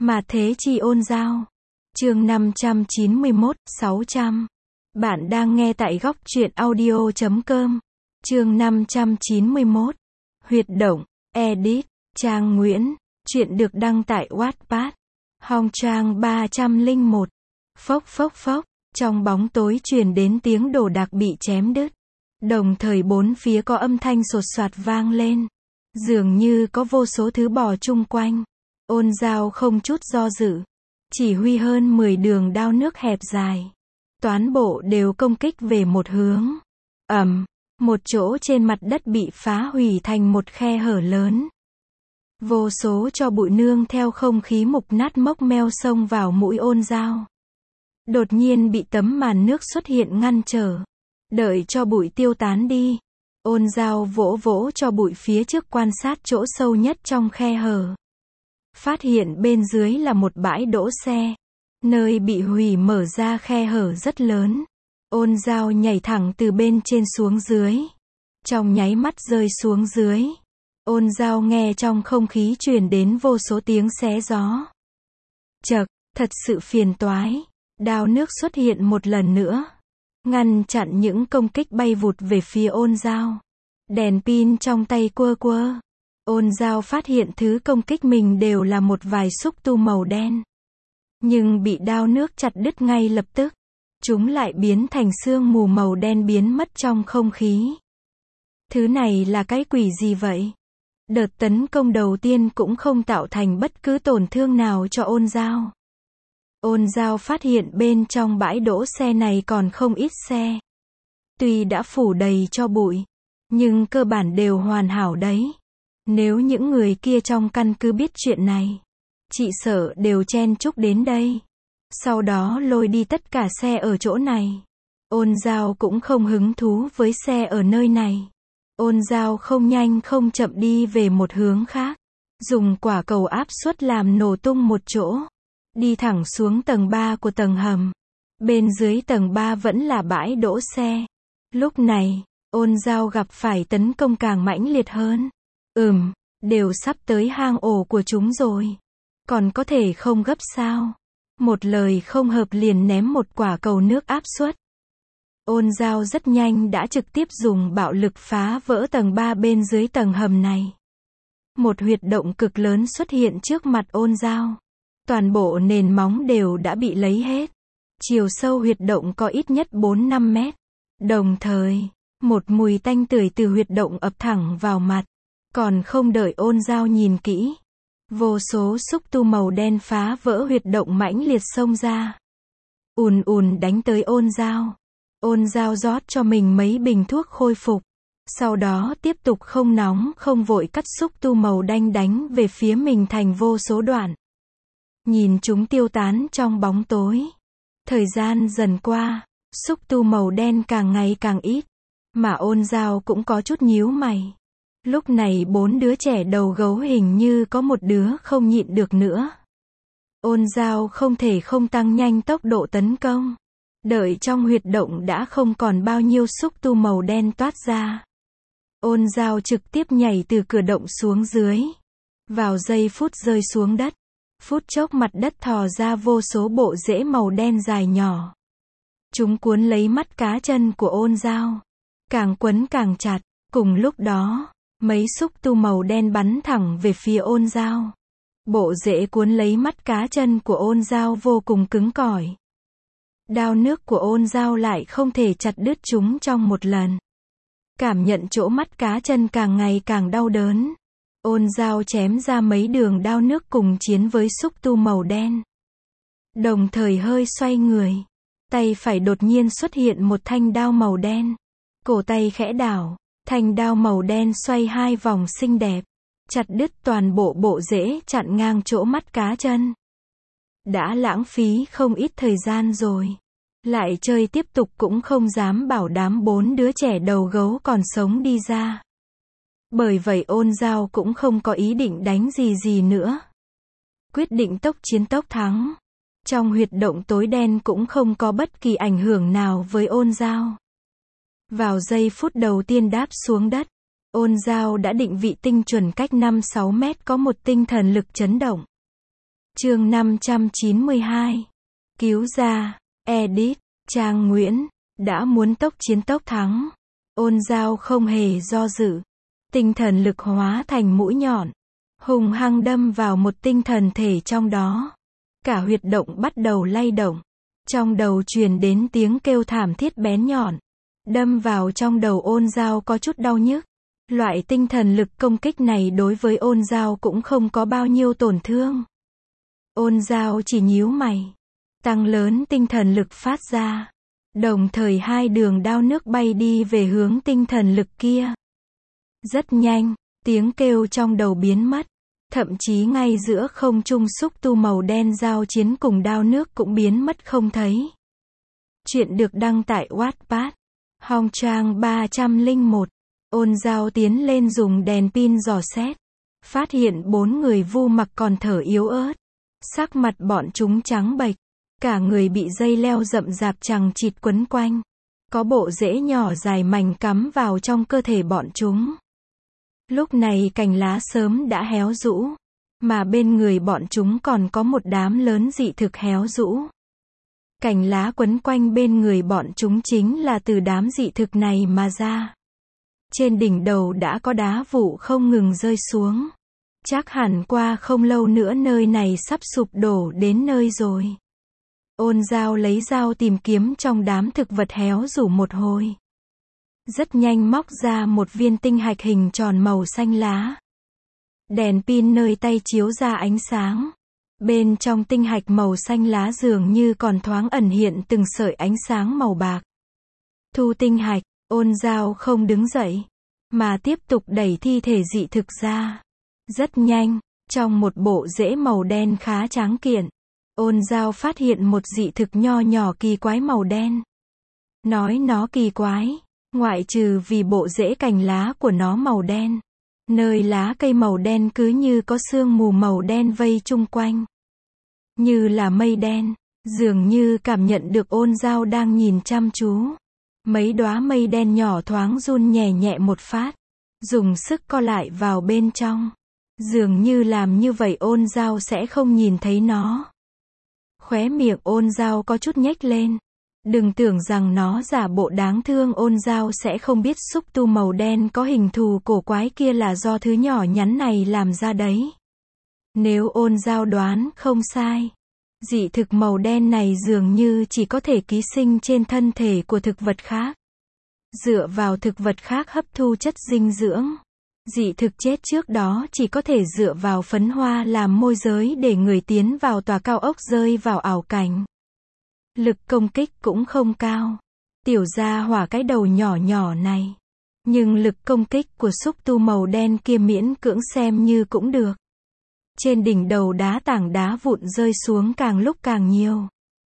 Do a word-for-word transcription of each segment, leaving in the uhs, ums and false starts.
Mà thế chi ôn giao. Chương năm trăm chín mươi mốt, sáu trăm. Bạn đang nghe tại góc truyện audio chấm com. Chương năm trăm chín mươi mốt. Huyệt động, edit, Trang Nguyễn. Chuyện được đăng tại Wattpad. Hong trang ba trăm lẻ một. Phốc phốc phốc, trong bóng tối truyền đến tiếng đồ đạc bị chém đứt. Đồng thời bốn phía có âm thanh sột soạt vang lên. Dường như có vô số thứ bò chung quanh. Ôn giao không chút do dự. Chỉ huy hơn mười đường đao nước hẹp dài. Toán bộ đều công kích về một hướng. Ầm, một chỗ trên mặt đất bị phá hủy thành một khe hở lớn. Vô số cho bụi nương theo không khí mục nát mốc meo xông vào mũi ôn giao. Đột nhiên bị tấm màn nước xuất hiện ngăn trở. Đợi cho bụi tiêu tán đi. Ôn giao vỗ vỗ cho bụi phía trước quan sát chỗ sâu nhất trong khe hở. Phát hiện bên dưới là một bãi đỗ xe. Nơi bị hủy mở ra khe hở rất lớn. Ôn giao nhảy thẳng từ bên trên xuống dưới. Trong nháy mắt rơi xuống dưới. Ôn giao nghe trong không khí truyền đến vô số tiếng xé gió. Chậc, thật sự phiền toái. Đao nước xuất hiện một lần nữa. Ngăn chặn những công kích bay vụt về phía ôn giao. Đèn pin trong tay quơ quơ. Ôn giao phát hiện thứ công kích mình đều là một vài xúc tu màu đen. Nhưng bị đao nước chặt đứt ngay lập tức. Chúng lại biến thành sương mù màu đen biến mất trong không khí. Thứ này là cái quỷ gì vậy? Đợt tấn công đầu tiên cũng không tạo thành bất cứ tổn thương nào cho ôn giao. Ôn giao phát hiện bên trong bãi đỗ xe này còn không ít xe. Tuy đã phủ đầy cho bụi, nhưng cơ bản đều hoàn hảo đấy. Nếu những người kia trong căn cứ biết chuyện này, chị sợ đều chen chúc đến đây. Sau đó lôi đi tất cả xe ở chỗ này. Ôn giao cũng không hứng thú với xe ở nơi này. Ôn giao không nhanh không chậm đi về một hướng khác. Dùng quả cầu áp suất làm nổ tung một chỗ. Đi thẳng xuống tầng ba của tầng hầm. Bên dưới tầng ba vẫn là bãi đỗ xe. Lúc này, ôn giao gặp phải tấn công càng mãnh liệt hơn. Ừm, đều sắp tới hang ổ của chúng rồi. Còn có thể không gấp sao? Một lời không hợp liền ném một quả cầu nước áp suất. Ôn giao rất nhanh đã trực tiếp dùng bạo lực phá vỡ tầng ba bên dưới tầng hầm này. Một huyệt động cực lớn xuất hiện trước mặt ôn giao. Toàn bộ nền móng đều đã bị lấy hết. Chiều sâu huyệt động có ít nhất bốn năm mét. Đồng thời, một mùi tanh tưởi từ huyệt động ập thẳng vào mặt. Còn không đợi ôn giao nhìn kỹ. Vô số xúc tu màu đen phá vỡ huyệt động mãnh liệt xông ra. Ùn ùn đánh tới ôn giao. Ôn giao rót cho mình mấy bình thuốc khôi phục. Sau đó tiếp tục không nóng không vội cắt xúc tu màu đen đánh về phía mình thành vô số đoạn. Nhìn chúng tiêu tán trong bóng tối. Thời gian dần qua, xúc tu màu đen càng ngày càng ít. Mà ôn giao cũng có chút nhíu mày. Lúc này bốn đứa trẻ đầu gấu hình như có một đứa không nhịn được nữa. Ôn giao không thể không tăng nhanh tốc độ tấn công. Đợi trong huyệt động đã không còn bao nhiêu xúc tu màu đen toát ra. Ôn giao trực tiếp nhảy từ cửa động xuống dưới. Vào giây phút rơi xuống đất. Phút chốc mặt đất thò ra vô số bộ rễ màu đen dài nhỏ. Chúng cuốn lấy mắt cá chân của ôn giao. Càng quấn càng chặt. Cùng lúc đó, mấy xúc tu màu đen bắn thẳng về phía ôn giao. Bộ rễ cuốn lấy mắt cá chân của ôn giao vô cùng cứng cỏi. Đao nước của ôn giao lại không thể chặt đứt chúng trong một lần. Cảm nhận chỗ mắt cá chân càng ngày càng đau đớn. Ôn giao chém ra mấy đường đao nước cùng chiến với xúc tu màu đen. Đồng thời hơi xoay người. Tay phải đột nhiên xuất hiện một thanh đao màu đen. Cổ tay khẽ đảo. Thanh đao màu đen xoay hai vòng xinh đẹp. Chặt đứt toàn bộ bộ rễ chặn ngang chỗ mắt cá chân. Đã lãng phí không ít thời gian rồi. Lại chơi tiếp tục cũng không dám bảo đảm bốn đứa trẻ đầu gấu còn sống đi ra. Bởi vậy ôn giao cũng không có ý định đánh gì gì nữa. Quyết định tốc chiến tốc thắng. Trong huyệt động tối đen cũng không có bất kỳ ảnh hưởng nào với ôn giao. Vào giây phút đầu tiên đáp xuống đất, ôn giao đã định vị tinh chuẩn cách năm sáu mét có một tinh thần lực chấn động. Chương năm trăm chín mươi hai. Cứu ra. Edit. Trang Nguyễn. Đã muốn tốc chiến tốc thắng. Ôn Dao không hề do dự. Tinh thần lực hóa thành mũi nhọn. Hùng hăng đâm vào một tinh thần thể trong đó. Cả huyệt động bắt đầu lay động. Trong đầu truyền đến tiếng kêu thảm thiết bén nhọn. Đâm vào trong đầu Ôn Dao có chút đau nhức. Loại tinh thần lực công kích này đối với Ôn Dao cũng không có bao nhiêu tổn thương. Ôn Dao chỉ nhíu mày. Tăng lớn tinh thần lực phát ra. Đồng thời hai đường đao nước bay đi về hướng tinh thần lực kia. Rất nhanh, tiếng kêu trong đầu biến mất. Thậm chí ngay giữa không trung xúc tu màu đen giao chiến cùng đao nước cũng biến mất không thấy. Chuyện được đăng tại Wattpad. Hong trang ba trăm lẻ một. Ôn Dao tiến lên dùng đèn pin dò xét. Phát hiện bốn người Vu Mặc còn thở yếu ớt. Sắc mặt bọn chúng trắng bệch. Cả người bị dây leo rậm rạp chằng chịt quấn quanh. Có bộ rễ nhỏ dài mảnh cắm vào trong cơ thể bọn chúng. Lúc này cành lá sớm đã héo rũ. Mà bên người bọn chúng còn có một đám lớn dị thực héo rũ. Cành lá quấn quanh bên người bọn chúng chính là từ đám dị thực này mà ra. Trên đỉnh đầu đã có đá vụ không ngừng rơi xuống. Chắc hẳn qua không lâu nữa nơi này sắp sụp đổ đến nơi rồi. Ôn Dao lấy dao tìm kiếm trong đám thực vật héo rũ một hồi. Rất nhanh móc ra một viên tinh hạch hình tròn màu xanh lá. Đèn pin nơi tay chiếu ra ánh sáng. Bên trong tinh hạch màu xanh lá dường như còn thoáng ẩn hiện từng sợi ánh sáng màu bạc. Thu tinh hạch, Ôn Dao không đứng dậy, mà tiếp tục đẩy thi thể dị thực ra. Rất nhanh, trong một bộ rễ màu đen khá tráng kiện, Ôn Dao phát hiện một dị thực nho nhỏ kỳ quái màu đen. Nói nó kỳ quái, ngoại trừ vì bộ rễ cành lá của nó màu đen. Nơi lá cây màu đen cứ như có sương mù màu đen vây chung quanh. Như là mây đen, dường như cảm nhận được Ôn Dao đang nhìn chăm chú. Mấy đóa mây đen nhỏ thoáng run nhẹ nhẹ một phát. Dùng sức co lại vào bên trong. Dường như làm như vậy Ôn Dao sẽ không nhìn thấy nó. Khóe miệng Ôn Dao có chút nhếch lên. Đừng tưởng rằng nó giả bộ đáng thương, Ôn Dao sẽ không biết xúc tu màu đen có hình thù cổ quái kia là do thứ nhỏ nhắn này làm ra đấy. Nếu Ôn Dao đoán không sai, dị thực màu đen này dường như chỉ có thể ký sinh trên thân thể của thực vật khác. Dựa vào thực vật khác hấp thu chất dinh dưỡng. Dị thực chết trước đó chỉ có thể dựa vào phấn hoa làm môi giới để người tiến vào tòa cao ốc rơi vào ảo cảnh. Lực công kích cũng không cao. Tiểu gia hỏa cái đầu nhỏ nhỏ này. Nhưng lực công kích của xúc tu màu đen kia miễn cưỡng xem như cũng được. Trên đỉnh đầu đá tảng đá vụn rơi xuống càng lúc càng nhiều.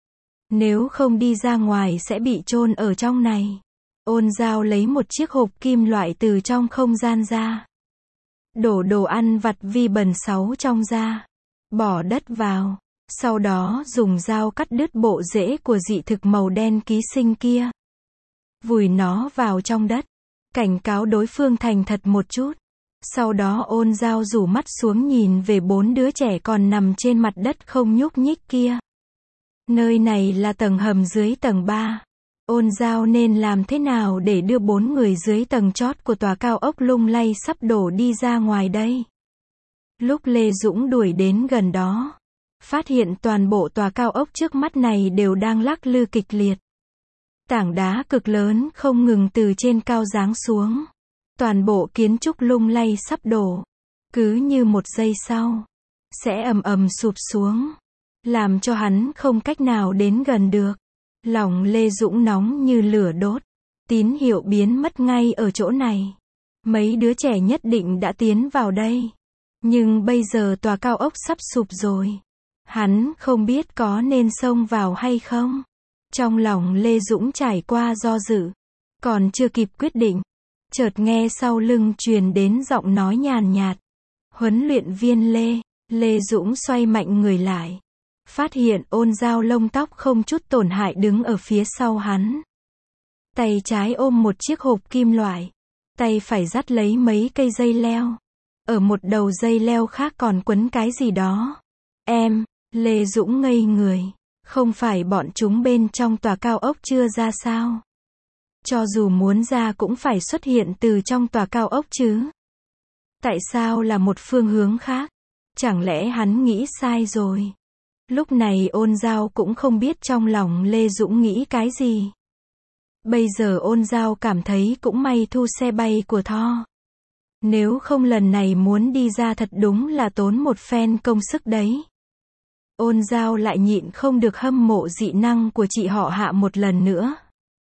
Nếu không đi ra ngoài sẽ bị chôn ở trong này. Ôn Dao lấy một chiếc hộp kim loại từ trong không gian ra. Đổ đồ ăn vặt vi bần sáu trong ra. Bỏ đất vào. Sau đó dùng dao cắt đứt bộ rễ của dị thực màu đen ký sinh kia. Vùi nó vào trong đất. Cảnh cáo đối phương thành thật một chút. Sau đó Ôn Dao rủ mắt xuống nhìn về bốn đứa trẻ còn nằm trên mặt đất không nhúc nhích kia. Nơi này là tầng hầm dưới tầng ba. Ôn Dao nên làm thế nào để đưa bốn người dưới tầng chót của tòa cao ốc lung lay sắp đổ đi ra ngoài đây? Lúc Lê Dũng đuổi đến gần đó, phát hiện toàn bộ tòa cao ốc trước mắt này đều đang lắc lư kịch liệt. Tảng đá cực lớn không ngừng từ trên cao giáng xuống. Toàn bộ kiến trúc lung lay sắp đổ. Cứ như một giây sau, sẽ ầm ầm sụp xuống. Làm cho hắn không cách nào đến gần được. Lòng Lê Dũng nóng như lửa đốt. Tín hiệu biến mất ngay ở chỗ này. Mấy đứa trẻ nhất định đã tiến vào đây. Nhưng bây giờ tòa cao ốc sắp sụp rồi. Hắn không biết có nên xông vào hay không. Trong lòng Lê Dũng trải qua do dự. Còn chưa kịp quyết định. Chợt nghe sau lưng truyền đến giọng nói nhàn nhạt. Huấn luyện viên Lê. Lê Dũng xoay mạnh người lại. Phát hiện Ôn Dao lông tóc không chút tổn hại đứng ở phía sau hắn. Tay trái ôm một chiếc hộp kim loại. Tay phải dắt lấy mấy cây dây leo. Ở một đầu dây leo khác còn quấn cái gì đó. Em, Lê Dũng ngây người. Không phải bọn chúng bên trong tòa cao ốc chưa ra sao? Cho dù muốn ra cũng phải xuất hiện từ trong tòa cao ốc chứ. Tại sao là một phương hướng khác? Chẳng lẽ hắn nghĩ sai rồi? Lúc này Ôn Giao cũng không biết trong lòng Lê Dũng nghĩ cái gì. Bây giờ Ôn Giao cảm thấy cũng may thu xe bay của Tho. Nếu không lần này muốn đi ra thật đúng là tốn một phen công sức đấy. Ôn Giao lại nhịn không được hâm mộ dị năng của chị họ Hạ một lần nữa.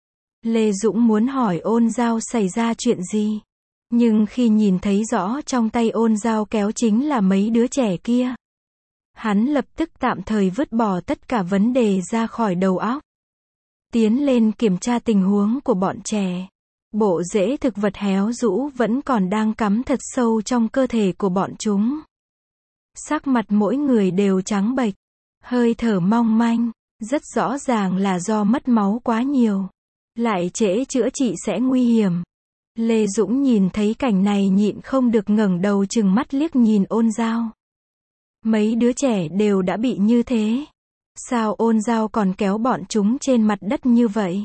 Lê Dũng muốn hỏi Ôn Giao xảy ra chuyện gì. Nhưng khi nhìn thấy rõ trong tay Ôn Giao kéo chính là mấy đứa trẻ kia. Hắn lập tức tạm thời vứt bỏ tất cả vấn đề ra khỏi đầu óc. Tiến lên kiểm tra tình huống của bọn trẻ. Bộ rễ thực vật héo rũ vẫn còn đang cắm thật sâu trong cơ thể của bọn chúng. Sắc mặt mỗi người đều trắng bệch, hơi thở mong manh, rất rõ ràng là do mất máu quá nhiều. Lại trễ chữa trị sẽ nguy hiểm. Lê Dũng nhìn thấy cảnh này nhịn không được ngẩng đầu chừng mắt liếc nhìn Ôn Giao. Mấy đứa trẻ đều đã bị như thế. Sao Ôn Giao còn kéo bọn chúng trên mặt đất như vậy?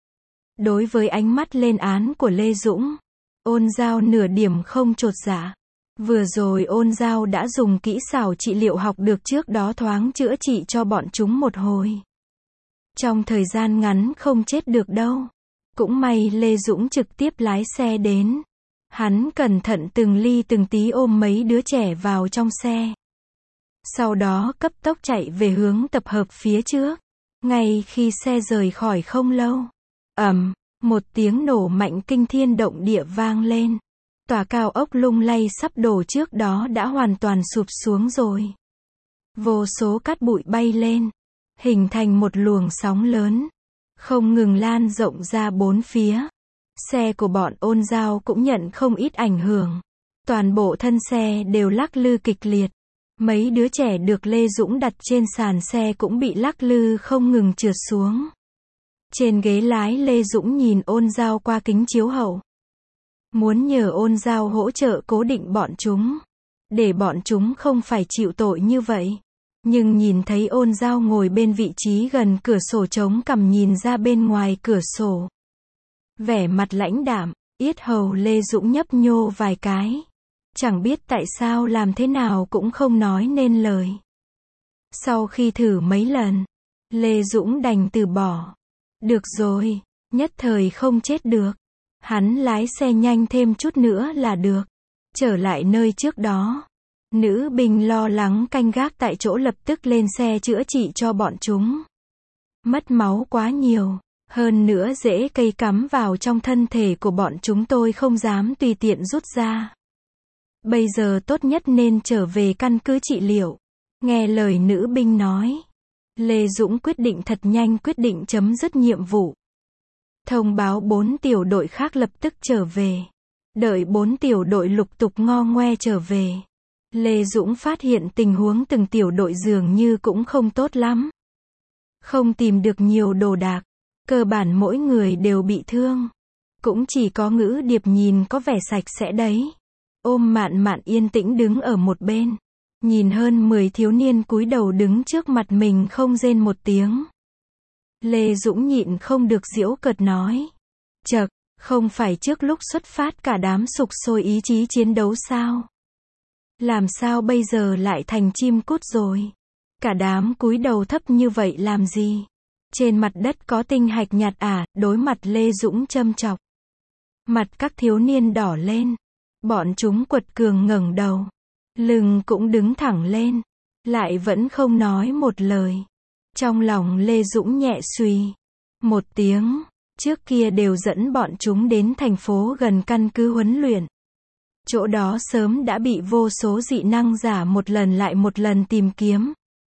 Đối với ánh mắt lên án của Lê Dũng, Ôn Giao nửa điểm không chột dạ. Vừa rồi Ôn Giao đã dùng kỹ xảo trị liệu học được trước đó thoáng chữa trị cho bọn chúng một hồi. Trong thời gian ngắn không chết được đâu. Cũng may Lê Dũng trực tiếp lái xe đến. Hắn cẩn thận từng ly từng tí ôm mấy đứa trẻ vào trong xe. Sau đó cấp tốc chạy về hướng tập hợp phía trước. Ngay khi xe rời khỏi không lâu, ầm, một tiếng nổ mạnh kinh thiên động địa vang lên. Tòa cao ốc lung lay sắp đổ trước đó đã hoàn toàn sụp xuống rồi. Vô số cát bụi bay lên, hình thành một luồng sóng lớn, không ngừng lan rộng ra bốn phía. Xe của bọn Ôn Giao cũng nhận không ít ảnh hưởng. Toàn bộ thân xe đều lắc lư kịch liệt. Mấy đứa trẻ được Lê Dũng đặt trên sàn xe cũng bị lắc lư không ngừng trượt xuống. Trên ghế lái Lê Dũng nhìn Ôn Giao qua kính chiếu hậu. Muốn nhờ Ôn Giao hỗ trợ cố định bọn chúng, để bọn chúng không phải chịu tội như vậy. Nhưng nhìn thấy Ôn Giao ngồi bên vị trí gần cửa sổ chống cằm nhìn ra bên ngoài cửa sổ. Vẻ mặt lãnh đạm, yết hầu Lê Dũng nhấp nhô vài cái. Chẳng biết tại sao làm thế nào cũng không nói nên lời. Sau khi thử mấy lần, Lê Dũng đành từ bỏ. Được rồi, nhất thời không chết được. Hắn lái xe nhanh thêm chút nữa là được. Trở lại nơi trước đó. Nữ binh lo lắng canh gác tại chỗ lập tức lên xe chữa trị cho bọn chúng. Mất máu quá nhiều. Hơn nữa rễ cây cắm vào trong thân thể của bọn chúng tôi không dám tùy tiện rút ra. Bây giờ tốt nhất nên trở về căn cứ trị liệu. Nghe lời nữ binh nói. Lê Dũng quyết định thật nhanh quyết định chấm dứt nhiệm vụ. Thông báo bốn tiểu đội khác lập tức trở về. Đợi bốn tiểu đội lục tục ngo ngoe trở về. Lê Dũng phát hiện tình huống từng tiểu đội dường như cũng không tốt lắm. Không tìm được nhiều đồ đạc. Cơ bản mỗi người đều bị thương. Cũng chỉ có Ngữ Điệp nhìn có vẻ sạch sẽ đấy. Ôm Mạn Mạn yên tĩnh đứng ở một bên. Nhìn hơn mười thiếu niên cúi đầu đứng trước mặt mình không rên một tiếng. Lê Dũng nhịn không được giễu cợt nói. Chậc, không phải trước lúc xuất phát cả đám sục sôi ý chí chiến đấu sao? Làm sao bây giờ lại thành chim cút rồi? Cả đám cúi đầu thấp như vậy làm gì? Trên mặt đất có tinh hạch nhạt à, đối mặt Lê Dũng châm chọc. Mặt các thiếu niên đỏ lên. Bọn chúng quật cường ngẩng đầu. Lưng cũng đứng thẳng lên. Lại vẫn không nói một lời. Trong lòng Lê Dũng nhẹ suy. Một tiếng. Trước kia đều dẫn bọn chúng đến thành phố gần căn cứ huấn luyện. Chỗ đó sớm đã bị vô số dị năng giả một lần lại một lần tìm kiếm.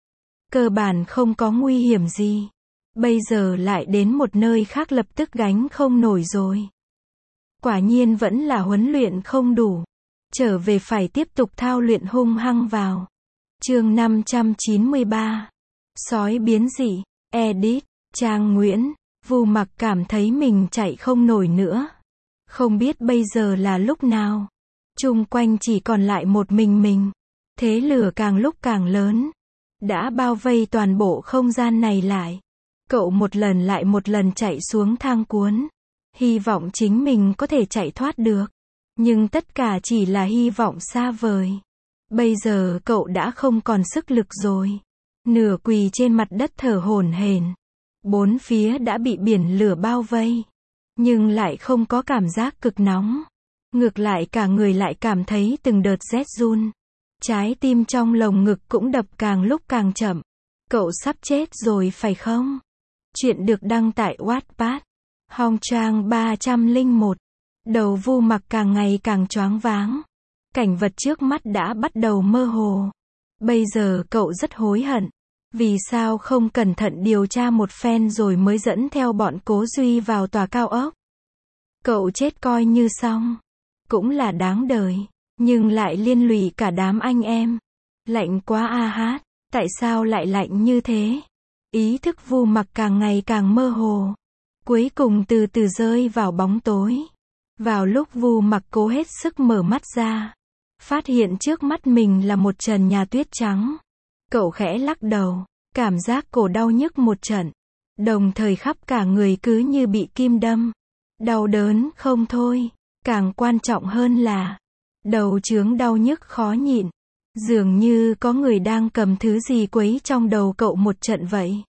Cơ bản không có nguy hiểm gì. Bây giờ lại đến một nơi khác lập tức gánh không nổi rồi. Quả nhiên vẫn là huấn luyện không đủ. Trở về phải tiếp tục thao luyện hung hăng vào. Chương năm trăm chín mươi ba. Sói biến dị. Edit. Trang Nguyễn. Vu Mặc cảm thấy mình chạy không nổi nữa. Không biết bây giờ là lúc nào. Chung quanh chỉ còn lại một mình mình. Thế lửa càng lúc càng lớn. đã bao vây toàn bộ không gian này lại. Cậu một lần lại một lần chạy xuống thang cuốn, hy vọng chính mình có thể chạy thoát được. Nhưng tất cả chỉ là hy vọng xa vời. Bây giờ cậu đã không còn sức lực rồi. Nửa quỳ trên mặt đất thở hổn hển. Bốn phía đã bị biển lửa bao vây. Nhưng lại không có cảm giác cực nóng. Ngược lại cả người lại cảm thấy từng đợt rét run. Trái tim trong lồng ngực cũng đập càng lúc càng chậm. Cậu sắp chết rồi phải không? Chuyện được đăng tại Wattpad. Hong trang ba trăm lẻ một. Đầu Vu Mặc càng ngày càng choáng váng. Cảnh vật trước mắt đã bắt đầu mơ hồ. Bây giờ cậu rất hối hận. Vì sao không cẩn thận điều tra một phen rồi mới dẫn theo bọn Cố Duy vào tòa cao ốc? Cậu chết coi như xong. Cũng là đáng đời. Nhưng lại liên lụy cả đám anh em. Lạnh quá a hát. Tại sao lại lạnh như thế? Ý thức Vu Mặc càng ngày càng mơ hồ. Cuối cùng từ từ rơi vào bóng tối. Vào lúc Vu Mặc cố hết sức mở mắt ra, phát hiện trước mắt mình là một trần nhà tuyết trắng. Cậu khẽ lắc đầu, cảm giác cổ đau nhức một trận. Đồng thời khắp cả người cứ như bị kim đâm. Đau đớn không thôi. Càng quan trọng hơn là đầu chướng đau nhức khó nhịn. Dường như có người đang cầm thứ gì quấy trong đầu cậu một trận vậy.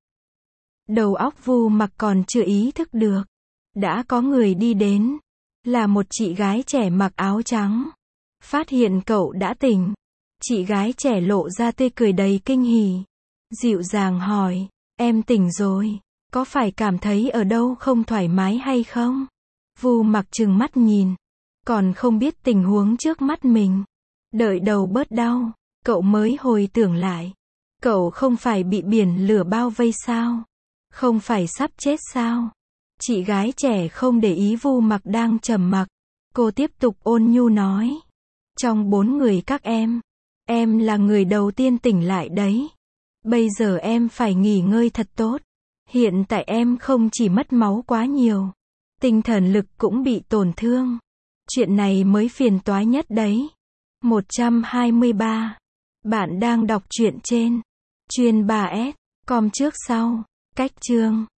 Đầu óc Vu Mặc còn chưa ý thức được. Đã có người đi đến. Là một chị gái trẻ mặc áo trắng. Phát hiện cậu đã tỉnh. Chị gái trẻ lộ ra tươi cười đầy kinh hỉ. Dịu dàng hỏi, em tỉnh rồi. Có phải cảm thấy ở đâu không thoải mái hay không? Vu Mặc trừng mắt nhìn. Còn không biết tình huống trước mắt mình. Đợi đầu bớt đau, cậu mới hồi tưởng lại. Cậu không phải bị biển lửa bao vây sao? Không phải sắp chết sao? Chị gái trẻ không để ý Vu Mặc đang trầm mặc. Cô tiếp tục ôn nhu nói. Trong bốn người các em, em là người đầu tiên tỉnh lại đấy. Bây giờ em phải nghỉ ngơi thật tốt. Hiện tại em không chỉ mất máu quá nhiều, tinh thần lực cũng bị tổn thương. Chuyện này mới phiền toái nhất đấy. một trăm hai mươi ba. Bạn đang đọc truyện trên chuyên ba S com trước sau. Cách chương